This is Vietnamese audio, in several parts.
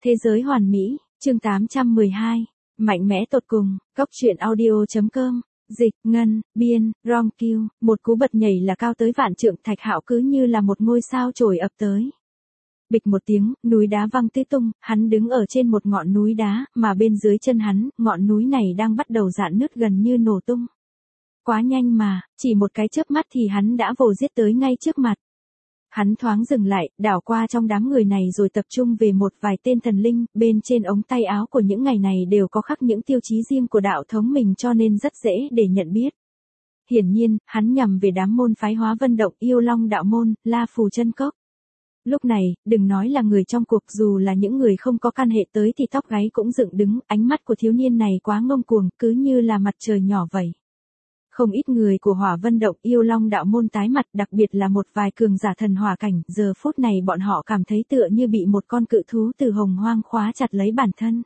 Thế giới hoàn mỹ, chương 812, mạnh mẽ tột cùng, góc truyện audio.com, dịch, ngân, biên, rom kiêu, một cú bật nhảy là cao tới vạn trượng. Thạch Hạo cứ như là một ngôi sao trồi ập tới. Bịch một tiếng, núi đá văng tứ tung, hắn đứng ở trên một ngọn núi đá, mà bên dưới chân hắn, ngọn núi này đang bắt đầu rạn nứt gần như nổ tung. Quá nhanh mà, chỉ một cái chớp mắt thì hắn đã vồ giết tới ngay trước mặt. Hắn thoáng dừng lại, đảo qua trong đám người này rồi tập trung về một vài tên thần linh, bên trên ống tay áo của những ngày này đều có khắc những tiêu chí riêng của đạo thống mình cho nên rất dễ để nhận biết. Hiển nhiên, hắn nhằm về đám môn phái Hóa Vân Động, Yêu Long đạo môn, La Phù Chân Cốc. Lúc này, đừng nói là người trong cuộc, dù là những người không có căn hệ tới thì tóc gáy cũng dựng đứng. Ánh mắt của thiếu niên này quá ngông cuồng, cứ như là mặt trời nhỏ vậy. Không ít người của Hỏa Vân Động, Yêu Long đạo môn tái mặt, đặc biệt là một vài cường giả thần hỏa cảnh, giờ phút này bọn họ cảm thấy tựa như bị một con cự thú từ hồng hoang khóa chặt lấy bản thân.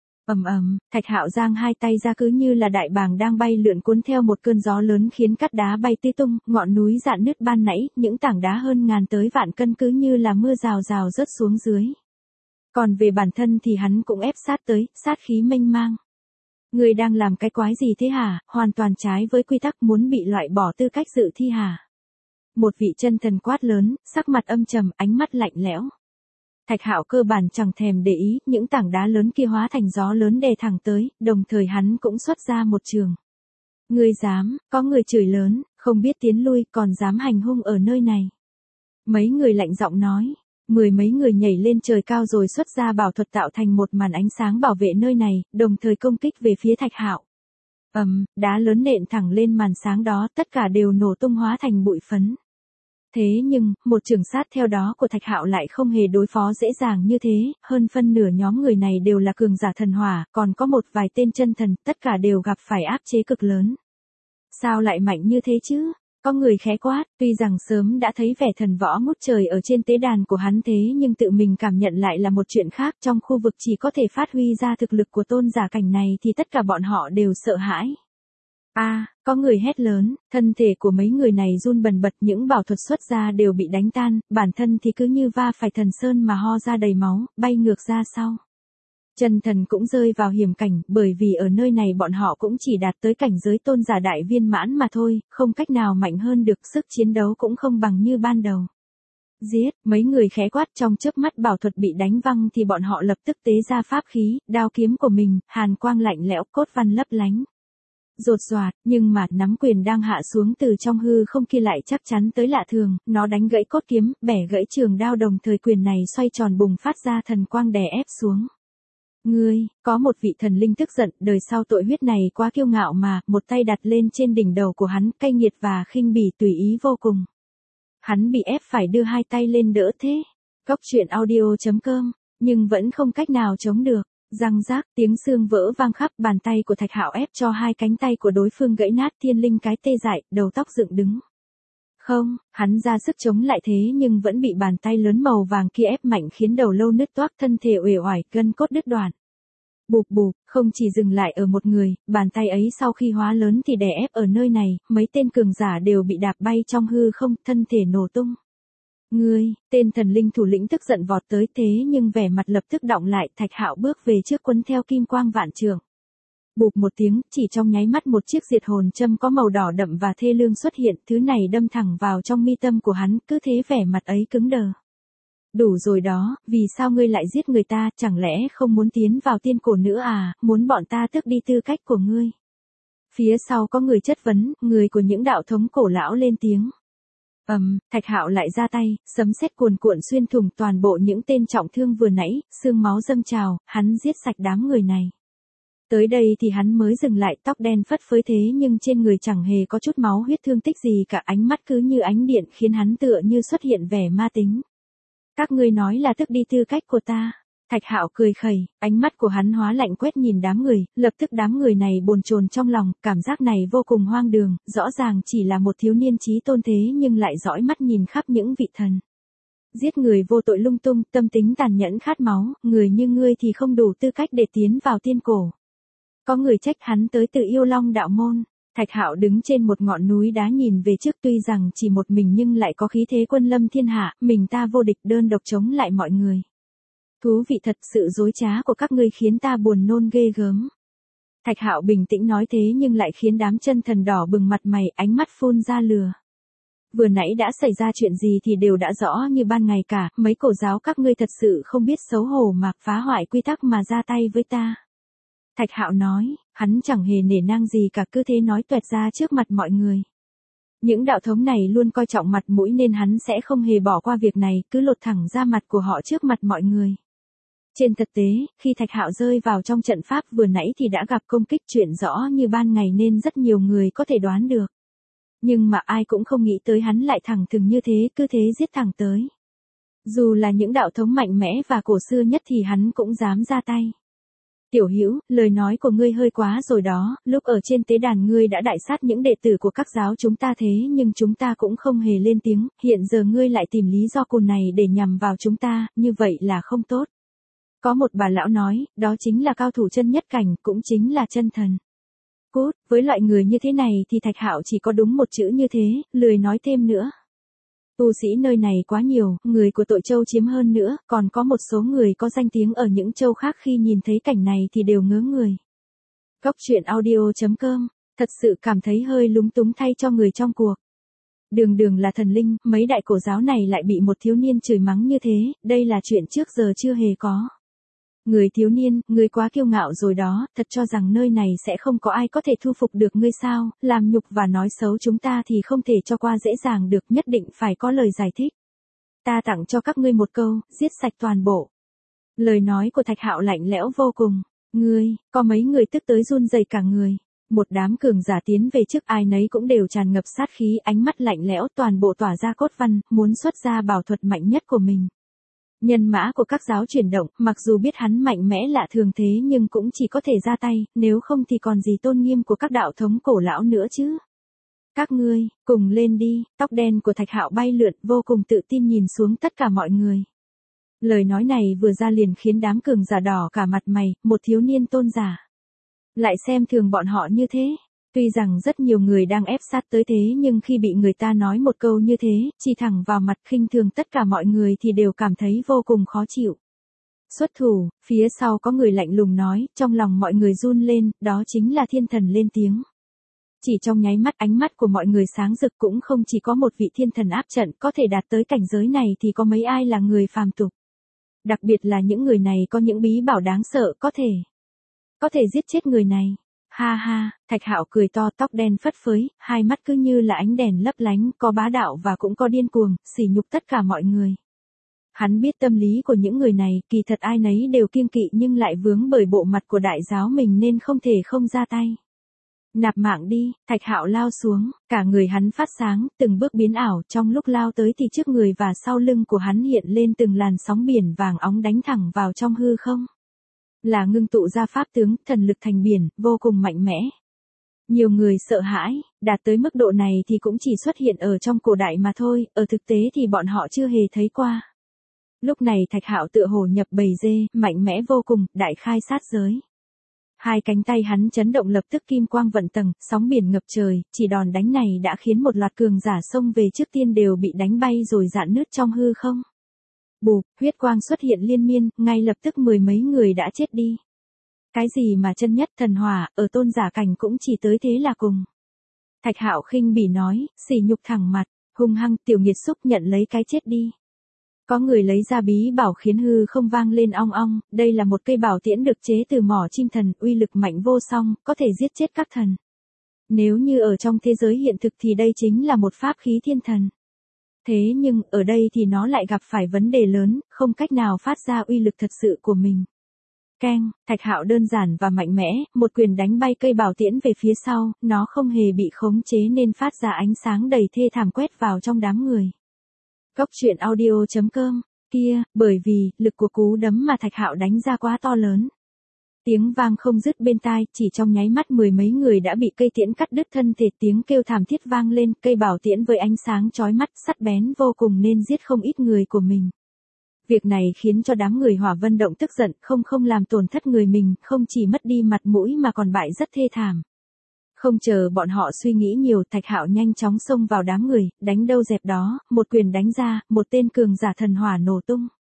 Thạch Hạo giang hai tay ra cứ như là đại bàng đang bay lượn cuốn theo một cơn gió lớn khiến cát đá bay tứ tung, ngọn núi rạn nứt ban nãy, những tảng đá hơn ngàn tới vạn cân cứ như là mưa rào rào rớt xuống dưới. Còn về bản thân thì hắn cũng ép sát tới, sát khí mênh mang. Người đang làm cái quái gì thế hả, hoàn toàn trái với quy tắc, muốn bị loại bỏ tư cách dự thi hả? Một vị chân thần quát lớn, sắc mặt âm trầm, ánh mắt lạnh lẽo. Thạch Hạo cơ bản chẳng thèm để ý, những tảng đá lớn kia hóa thành gió lớn đè thẳng tới, đồng thời hắn cũng xuất ra một trường. Ngươi dám, có người chửi lớn, không biết tiến lui, còn dám hành hung ở nơi này. Mấy người lạnh giọng nói. Mười mấy người nhảy lên trời cao rồi xuất ra bảo thuật tạo thành một màn ánh sáng bảo vệ nơi này, đồng thời công kích về phía Thạch Hạo. Đá lớn nện thẳng lên màn sáng đó, tất cả đều nổ tung hóa thành bụi phấn. Thế nhưng, một trường sát theo đó của Thạch Hạo lại không hề đối phó dễ dàng như thế, hơn phân nửa nhóm người này đều là cường giả thần hỏa, còn có một vài tên chân thần, tất cả đều gặp phải áp chế cực lớn. Sao lại mạnh như thế chứ? Có người khẽ quát, tuy rằng sớm đã thấy vẻ thần võ ngút trời ở trên tế đàn của hắn thế nhưng tự mình cảm nhận lại là một chuyện khác. Trong khu vực chỉ có thể phát huy ra thực lực của tôn giả cảnh này thì tất cả bọn họ đều sợ hãi. Có người hét lớn, thân thể của mấy người này run bần bật, những bảo thuật xuất ra đều bị đánh tan, bản thân thì cứ như va phải thần sơn mà ho ra đầy máu, bay ngược ra sau. Chân thần cũng rơi vào hiểm cảnh, bởi vì ở nơi này bọn họ cũng chỉ đạt tới cảnh giới tôn giả đại viên mãn mà thôi, không cách nào mạnh hơn được, sức chiến đấu cũng không bằng như ban đầu. Giết, mấy người khẽ quát, trong chớp mắt bảo thuật bị đánh văng thì bọn họ lập tức tế ra pháp khí, đao kiếm của mình, hàn quang lạnh lẽo, cốt văn lấp lánh. Rột xoạt, nhưng mà nắm quyền đang hạ xuống từ trong hư không kia lại chắc chắn tới lạ thường, nó đánh gãy cốt kiếm, bẻ gãy trường đao, đồng thời quyền này xoay tròn bùng phát ra thần quang đè ép xuống. Ngươi, có một vị thần linh tức giận, đời sau tội huyết này quá kiêu ngạo mà, một tay đặt lên trên đỉnh đầu của hắn, cay nghiệt và khinh bỉ tùy ý vô cùng. Hắn bị ép phải đưa hai tay lên đỡ thế. Góc truyện audio.com, nhưng vẫn không cách nào chống được. Răng rác, tiếng xương vỡ vang khắp, bàn tay của Thạch Hạo ép cho hai cánh tay của đối phương gãy nát, thiên linh cái tê dại, đầu tóc dựng đứng. Không, hắn ra sức chống lại thế nhưng vẫn bị bàn tay lớn màu vàng kia ép mạnh khiến đầu lâu nứt toác, thân thể uể oải, gân cốt đứt đoạn. Bụp bụp, không chỉ dừng lại ở một người, bàn tay ấy sau khi hóa lớn thì đè ép ở nơi này, mấy tên cường giả đều bị đạp bay trong hư không, thân thể nổ tung. Ngươi, tên thần linh thủ lĩnh tức giận vọt tới thế nhưng vẻ mặt lập tức đọng lại, Thạch Hạo bước về trước quấn theo kim quang vạn trượng. Bụp một tiếng, chỉ trong nháy mắt một chiếc diệt hồn châm có màu đỏ đậm và thê lương xuất hiện, thứ này đâm thẳng vào trong mi tâm của hắn, cứ thế vẻ mặt ấy cứng đờ. Đủ rồi đó, vì sao ngươi lại giết người ta, chẳng lẽ không muốn tiến vào tiên cổ nữa à, muốn bọn ta tước đi tư cách của ngươi? Phía sau có người chất vấn, người của những đạo thống cổ lão lên tiếng. Thạch Hạo lại ra tay, sấm sét cuồn cuộn xuyên thủng toàn bộ những tên trọng thương vừa nãy, xương máu dâng trào, hắn giết sạch đám người này. Tới đây thì hắn mới dừng lại, tóc đen phất phới thế nhưng trên người chẳng hề có chút máu huyết thương tích gì cả, ánh mắt cứ như ánh điện khiến hắn tựa như xuất hiện vẻ ma tính. Các ngươi nói là tước đi tư cách của ta. Thạch Hạo cười khẩy, ánh mắt của hắn hóa lạnh quét nhìn đám người, lập tức đám người này bồn chồn trong lòng, cảm giác này vô cùng hoang đường, rõ ràng chỉ là một thiếu niên trí tôn thế nhưng lại dõi mắt nhìn khắp những vị thần. Giết người vô tội lung tung, tâm tính tàn nhẫn khát máu, người như ngươi thì không đủ tư cách để tiến vào tiên cổ. Có người trách hắn tới từ Yêu Long đạo môn. Thạch Hạo đứng trên một ngọn núi đá nhìn về trước, tuy rằng chỉ một mình nhưng lại có khí thế quân lâm thiên hạ, mình ta vô địch, đơn độc chống lại mọi người. Thú vị thật, sự dối trá của các ngươi khiến ta buồn nôn ghê gớm. Thạch Hạo bình tĩnh nói thế nhưng lại khiến đám chân thần đỏ bừng mặt mày, ánh mắt phun ra lửa. Vừa nãy đã xảy ra chuyện gì thì đều đã rõ như ban ngày cả, mấy cổ giáo các ngươi thật sự không biết xấu hổ mà phá hoại quy tắc mà ra tay với ta. Thạch Hạo nói, hắn chẳng hề nể nang gì cả, cứ thế nói toẹt ra trước mặt mọi người. Những đạo thống này luôn coi trọng mặt mũi nên hắn sẽ không hề bỏ qua việc này, cứ lột thẳng ra mặt của họ trước mặt mọi người. Trên thực tế, khi Thạch Hạo rơi vào trong trận pháp vừa nãy thì đã gặp công kích chuyện rõ như ban ngày nên rất nhiều người có thể đoán được. Nhưng mà ai cũng không nghĩ tới hắn lại thẳng thừng như thế, cứ thế giết thẳng tới. Dù là những đạo thống mạnh mẽ và cổ xưa nhất thì hắn cũng dám ra tay. Tiểu Hữu, lời nói của ngươi hơi quá rồi đó, lúc ở trên tế đàn ngươi đã đại sát những đệ tử của các giáo chúng ta thế nhưng chúng ta cũng không hề lên tiếng, hiện giờ ngươi lại tìm lý do cùn này để nhằm vào chúng ta, như vậy là không tốt. Có một bà lão nói, đó chính là cao thủ chân nhất cảnh, cũng chính là chân thần. Cút, với loại người như thế này thì Thạch Hạo chỉ có đúng một chữ như thế, lười nói thêm nữa. Tu sĩ nơi này quá nhiều, người của Tội Châu chiếm hơn nữa, còn có một số người có danh tiếng ở những châu khác khi nhìn thấy cảnh này thì đều ngớ người. Góc truyện audio.com, thật sự cảm thấy hơi lúng túng thay cho người trong cuộc. Đường đường là thần linh, mấy đại cổ giáo này lại bị một thiếu niên chửi mắng như thế, đây là chuyện trước giờ chưa hề có. Người thiếu niên, ngươi quá kiêu ngạo rồi đó, thật cho rằng nơi này sẽ không có ai có thể thu phục được ngươi sao, làm nhục và nói xấu chúng ta thì không thể cho qua dễ dàng được, nhất định phải có lời giải thích. Ta tặng cho các ngươi một câu, giết sạch toàn bộ. Lời nói của Thạch Hạo lạnh lẽo vô cùng. Ngươi, có mấy người tức tới run rẩy cả người. Một đám cường giả tiến về trước, ai nấy cũng đều tràn ngập sát khí, ánh mắt lạnh lẽo, toàn bộ tỏa ra cốt văn, muốn xuất ra bảo thuật mạnh nhất của mình. Nhân mã của các giáo chuyển động, mặc dù biết hắn mạnh mẽ lạ thường thế nhưng cũng chỉ có thể ra tay, nếu không thì còn gì tôn nghiêm của các đạo thống cổ lão nữa chứ. Các ngươi, cùng lên đi, tóc đen của Thạch Hạo bay lượn, vô cùng tự tin nhìn xuống tất cả mọi người. Lời nói này vừa ra liền khiến đám cường giả đỏ cả mặt mày, một thiếu niên tôn giả. Lại xem thường bọn họ như thế. Tuy rằng rất nhiều người đang ép sát tới thế nhưng khi bị người ta nói một câu như thế, chỉ thẳng vào mặt khinh thường tất cả mọi người thì đều cảm thấy vô cùng khó chịu. Xuất thủ, phía sau có người lạnh lùng nói, trong lòng mọi người run lên, đó chính là thiên thần lên tiếng. Chỉ trong nháy mắt ánh mắt của mọi người sáng rực, cũng không chỉ có một vị thiên thần áp trận có thể đạt tới cảnh giới này thì có mấy ai là người phàm tục. Đặc biệt là những người này có những bí bảo đáng sợ có thể giết chết người này. Ha ha, Thạch Hạo cười to, tóc đen phất phới, hai mắt cứ như là ánh đèn lấp lánh, có bá đạo và cũng có điên cuồng, sỉ nhục tất cả mọi người. Hắn biết tâm lý của những người này, kỳ thật ai nấy đều kiêng kỵ nhưng lại vướng bởi bộ mặt của đại giáo mình nên không thể không ra tay. Nạp mạng đi, Thạch Hạo lao xuống, cả người hắn phát sáng, từng bước biến ảo, trong lúc lao tới thì trước người và sau lưng của hắn hiện lên từng làn sóng biển vàng óng đánh thẳng vào trong hư không. Là ngưng tụ ra pháp tướng, thần lực thành biển, vô cùng mạnh mẽ. Nhiều người sợ hãi, đạt tới mức độ này thì cũng chỉ xuất hiện ở trong cổ đại mà thôi, ở thực tế thì bọn họ chưa hề thấy qua. Lúc này Thạch Hạo tựa hồ nhập bầy dê, mạnh mẽ vô cùng, đại khai sát giới. Hai cánh tay hắn chấn động lập tức kim quang vận tầng, sóng biển ngập trời, chỉ đòn đánh này đã khiến một loạt cường giả xông về trước tiên đều bị đánh bay rồi rạn nứt trong hư không. Bụp, huyết quang xuất hiện liên miên, ngay lập tức mười mấy người đã chết đi. Cái gì mà chân nhất thần hỏa, ở tôn giả cảnh cũng chỉ tới thế là cùng. Thạch Hạo khinh bỉ nói, sỉ nhục thẳng mặt, hung hăng, tiểu nghiệt xúc nhận lấy cái chết đi. Có người lấy ra bí bảo khiến hư không vang lên ong ong, đây là một cây bảo tiễn được chế từ mỏ chim thần, uy lực mạnh vô song, có thể giết chết các thần. Nếu như ở trong thế giới hiện thực thì đây chính là một pháp khí thiên thần. Thế nhưng, ở đây thì nó lại gặp phải vấn đề lớn, không cách nào phát ra uy lực thật sự của mình. Keng, Thạch Hạo đơn giản và mạnh mẽ, một quyền đánh bay cây bảo tiễn về phía sau, nó không hề bị khống chế nên phát ra ánh sáng đầy thê thảm quét vào trong đám người. Góc truyện audio.com, kia, bởi vì, lực của cú đấm mà Thạch Hạo đánh ra quá to lớn. Tiếng vang không dứt bên tai, chỉ trong nháy mắt mười mấy người đã bị cây tiễn cắt đứt thân thể, tiếng kêu thảm thiết vang lên, cây bảo tiễn với ánh sáng chói mắt, sắc bén vô cùng nên giết không ít người của mình. Việc này khiến cho đám người Hỏa Vân Động tức giận, không làm tổn thất người mình, không chỉ mất đi mặt mũi mà còn bại rất thê thảm. Không chờ bọn họ suy nghĩ nhiều, Thạch Hạo nhanh chóng xông vào đám người, đánh đâu dẹp đó, một quyền đánh ra, một tên cường giả thần hỏa nổ tung.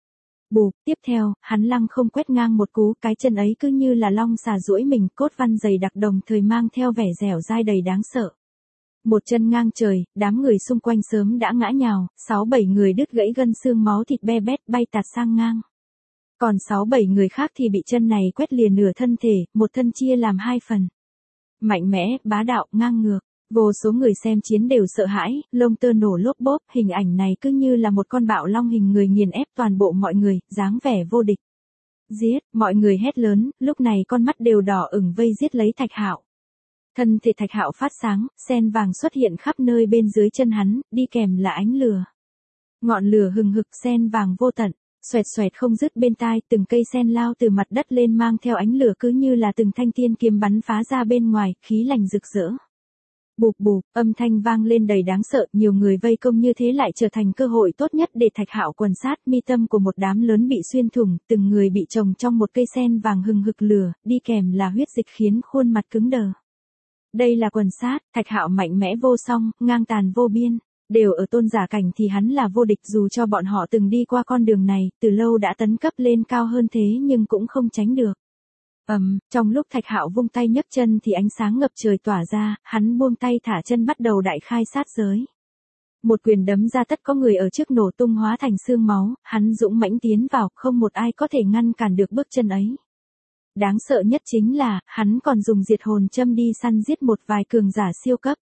Bụp, tiếp theo, hắn lăng không quét ngang một cú, cái chân ấy cứ như là long xà duỗi mình, cốt văn dày đặc đồng thời mang theo vẻ dẻo dai đầy đáng sợ. Một chân ngang trời, đám người xung quanh sớm đã ngã nhào, 6-7 người đứt gãy gân xương máu thịt be bét bay tạt sang ngang. Còn 6-7 người khác thì bị chân này quét lìa nửa thân thể, một thân chia làm 2 phần. Mạnh mẽ, bá đạo, ngang ngược. Vô số người xem chiến đều sợ hãi, lông tơ nổ lốp bốp, hình ảnh này cứ như là một con bạo long hình người nghiền ép toàn bộ mọi người, dáng vẻ vô địch. Giết, mọi người hét lớn, lúc này con mắt đều đỏ ửng vây giết lấy Thạch Hạo. Thân thể Thạch Hạo phát sáng, sen vàng xuất hiện khắp nơi bên dưới chân hắn, đi kèm là ánh lửa. Ngọn lửa hừng hực sen vàng vô tận, xoẹt xoẹt không dứt bên tai, từng cây sen lao từ mặt đất lên mang theo ánh lửa cứ như là từng thanh tiên kiếm bắn phá ra bên ngoài, khí lành rực rỡ. Bụp bụp, âm thanh vang lên đầy đáng sợ, nhiều người vây công như thế lại trở thành cơ hội tốt nhất để Thạch Hạo quần sát, mi tâm của một đám lớn bị xuyên thủng, từng người bị trồng trong một cây sen vàng hừng hực lửa, đi kèm là huyết dịch khiến khuôn mặt cứng đờ. Đây là quần sát, Thạch Hạo mạnh mẽ vô song, ngang tàn vô biên, đều ở tôn giả cảnh thì hắn là vô địch dù cho bọn họ từng đi qua con đường này, từ lâu đã tấn cấp lên cao hơn thế nhưng cũng không tránh được. Trong lúc Thạch Hạo vung tay nhấc chân thì ánh sáng ngập trời tỏa ra, hắn buông tay thả chân bắt đầu đại khai sát giới. Một quyền đấm ra tất có người ở trước nổ tung hóa thành xương máu, hắn dũng mãnh tiến vào, không một ai có thể ngăn cản được bước chân ấy. Đáng sợ nhất chính là, hắn còn dùng diệt hồn châm đi săn giết một vài cường giả siêu cấp.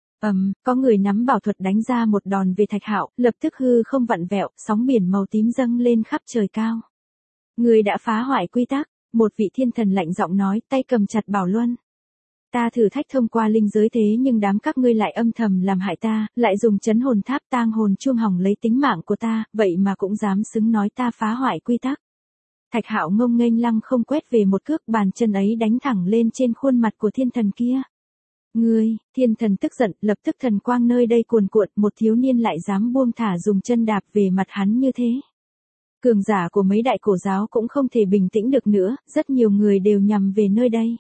Có người nắm bảo thuật đánh ra một đòn về Thạch Hạo, lập tức hư không vặn vẹo, sóng biển màu tím dâng lên khắp trời cao. Người đã phá hoại quy tắc. Một vị thiên thần lạnh giọng nói, tay cầm chặt bảo luân. Ta thử thách thông qua linh giới thế nhưng đám các ngươi lại âm thầm làm hại ta, lại dùng chấn hồn tháp tang hồn chuông hỏng lấy tính mạng của ta, vậy mà cũng dám xứng nói ta phá hoại quy tắc. Thạch Hạo ngông nghênh lăng không quét về một cước, bàn chân ấy đánh thẳng lên trên khuôn mặt của thiên thần kia. Ngươi, thiên thần tức giận, lập tức thần quang nơi đây cuồn cuộn, một thiếu niên lại dám buông thả dùng chân đạp về mặt hắn như thế. Cường giả của mấy đại cổ giáo cũng không thể bình tĩnh được nữa, rất nhiều người đều nhằm về nơi đây.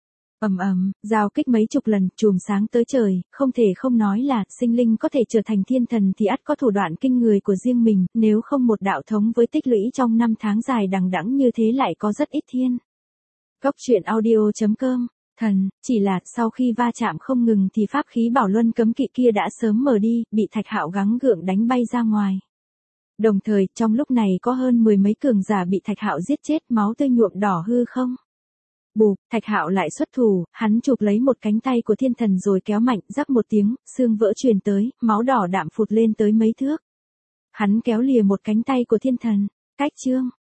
Giao kích mấy chục lần, chùm sáng tới trời, không thể không nói là, sinh linh có thể trở thành thiên thần thì ắt có thủ đoạn kinh người của riêng mình, nếu không một đạo thống với tích lũy trong 5 tháng dài đằng đẵng như thế lại có rất ít thiên. Góc truyện audio.com, thần, chỉ là, sau khi va chạm không ngừng thì pháp khí bảo luân cấm kỵ kia đã sớm mở đi, bị Thạch Hạo gắng gượng đánh bay ra ngoài. Đồng thời, trong lúc này có hơn 10 mấy cường giả bị Thạch Hạo giết chết, máu tươi nhuộm đỏ hư không. Bụp, Thạch Hạo lại xuất thủ, hắn chụp lấy một cánh tay của thiên thần rồi kéo mạnh, rắc một tiếng, xương vỡ truyền tới, máu đỏ đạm phụt lên tới mấy thước. Hắn kéo lìa một cánh tay của thiên thần, cách chương.